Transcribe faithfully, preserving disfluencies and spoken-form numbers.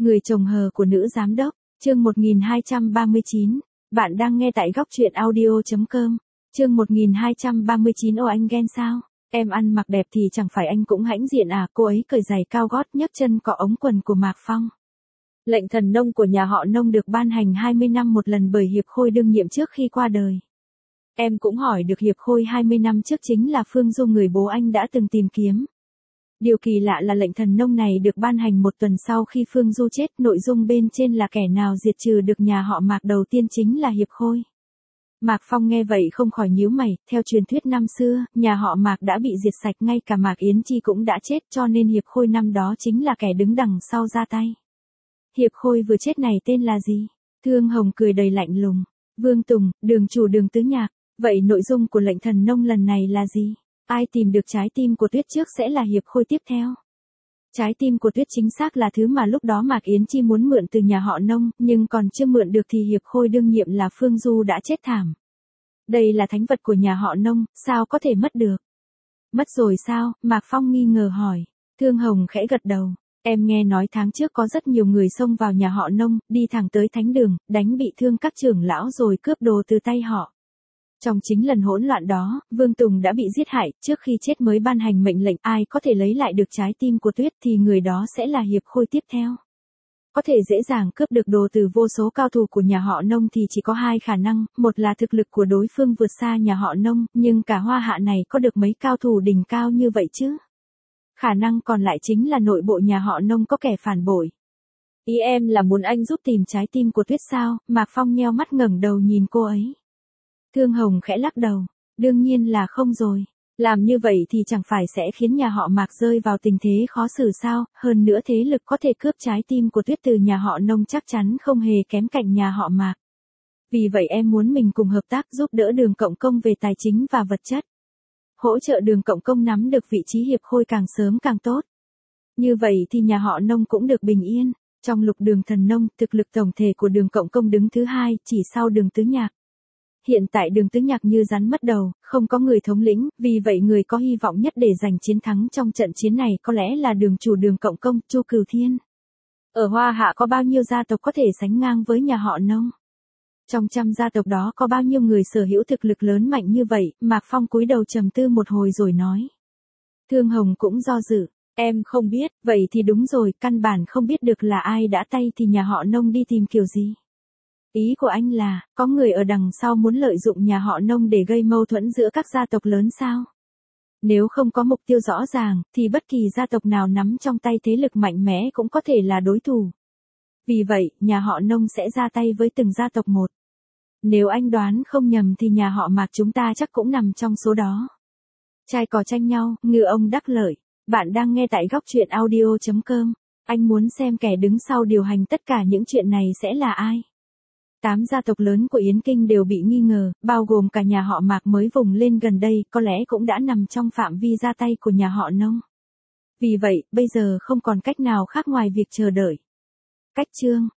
Người chồng hờ của nữ giám đốc, chương một nghìn hai trăm ba mươi chín. Bạn đang nghe tại góc truyện audio chấm com. Chương một nghìn hai trăm ba mươi chín. Ô anh ghen sao? Em ăn mặc đẹp thì chẳng phải anh cũng hãnh diện à? Cô ấy cởi giày cao gót nhấc chân cọ ống quần của Mạc Phong. Lệnh thần nông của nhà họ Nông được ban hành hai mươi năm một lần bởi Hiệp Khôi đương nhiệm trước khi qua đời. Em cũng hỏi được Hiệp Khôi hai mươi năm trước chính là Phương Du, người bố anh đã từng tìm kiếm. Điều kỳ lạ là lệnh thần nông này được ban hành một tuần sau khi Phương Du chết. Nội dung bên trên là kẻ nào diệt trừ được nhà họ Mạc đầu tiên chính là Hiệp Khôi. Mạc Phong nghe vậy không khỏi nhíu mày. Theo truyền thuyết năm xưa, nhà họ Mạc đã bị diệt sạch, ngay cả Mạc Yến Chi cũng đã chết, cho nên Hiệp Khôi năm đó chính là kẻ đứng đằng sau ra tay. Hiệp Khôi vừa chết này tên là gì? Thương Hồng cười đầy lạnh lùng. Vương Tùng, đường chủ Đường Tứ Nhạc. Vậy nội dung của lệnh thần nông lần này là gì? Ai tìm được trái tim của Tuyết trước sẽ là Hiệp Khôi tiếp theo. Trái tim của Tuyết chính xác là thứ mà lúc đó Mạc Yến Chi muốn mượn từ nhà họ Nông, nhưng còn chưa mượn được thì Hiệp Khôi đương nhiệm là Phương Du đã chết thảm. Đây là thánh vật của nhà họ Nông, sao có thể mất được? Mất rồi sao? Mạc Phong nghi ngờ hỏi. Thương Hồng khẽ gật đầu. Em nghe nói tháng trước có rất nhiều người xông vào nhà họ Nông, đi thẳng tới thánh đường, đánh bị thương các trưởng lão rồi cướp đồ từ tay họ. Trong chính lần hỗn loạn đó, Vương Tùng đã bị giết hại, trước khi chết mới ban hành mệnh lệnh ai có thể lấy lại được trái tim của Tuyết thì người đó sẽ là Hiệp Khôi tiếp theo. Có thể dễ dàng cướp được đồ từ vô số cao thủ của nhà họ Nông thì chỉ có hai khả năng, một là thực lực của đối phương vượt xa nhà họ Nông, nhưng cả Hoa Hạ này có được mấy cao thủ đỉnh cao như vậy chứ? Khả năng còn lại chính là nội bộ nhà họ Nông có kẻ phản bội. Ý em là muốn anh giúp tìm trái tim của Tuyết sao? Mạc Phong nheo mắt ngẩng đầu nhìn cô ấy. Thương Hồng khẽ lắc đầu. Đương nhiên là không rồi. Làm như vậy thì chẳng phải sẽ khiến nhà họ Mạc rơi vào tình thế khó xử sao? Hơn nữa thế lực có thể cướp trái tim của Tuyết từ nhà họ Nông chắc chắn không hề kém cạnh nhà họ Mạc. Vì vậy em muốn mình cùng hợp tác giúp đỡ Đường Cộng Công về tài chính và vật chất. Hỗ trợ Đường Cộng Công nắm được vị trí Hiệp Khôi càng sớm càng tốt. Như vậy thì nhà họ Nông cũng được bình yên. Trong lục đường thần nông, thực lực tổng thể của Đường Cộng Công đứng thứ hai, chỉ sau Đường Tứ Nhạc. Hiện tại Đường Tứ Nhạc như rắn mất đầu, không có người thống lĩnh, vì vậy người có hy vọng nhất để giành chiến thắng trong trận chiến này có lẽ là đường chủ Đường Cộng Công, Chu Cửu Thiên. Ở Hoa Hạ có bao nhiêu gia tộc có thể sánh ngang với nhà họ Nông? Trong trăm gia tộc đó có bao nhiêu người sở hữu thực lực lớn mạnh như vậy? Mạc Phong cúi đầu trầm tư một hồi rồi nói. Thương Hồng cũng do dự. Em không biết, vậy thì đúng rồi, căn bản không biết được là ai đã tay thì nhà họ Nông đi tìm kiểu gì? Ý của anh là, có người ở đằng sau muốn lợi dụng nhà họ Nông để gây mâu thuẫn giữa các gia tộc lớn sao? Nếu không có mục tiêu rõ ràng, thì bất kỳ gia tộc nào nắm trong tay thế lực mạnh mẽ cũng có thể là đối thủ. Vì vậy, nhà họ Nông sẽ ra tay với từng gia tộc một. Nếu anh đoán không nhầm thì nhà họ Mạc chúng ta chắc cũng nằm trong số đó. Trai cò tranh nhau, ngựa ông đắc lợi. Bạn đang nghe tại góc truyện audio chấm com. Anh muốn xem kẻ đứng sau điều hành tất cả những chuyện này sẽ là ai? Tám gia tộc lớn của Yến Kinh đều bị nghi ngờ, bao gồm cả nhà họ Mạc mới vùng lên gần đây, có lẽ cũng đã nằm trong phạm vi ra tay của nhà họ Nông. Vì vậy, bây giờ không còn cách nào khác ngoài việc chờ đợi. Cách chương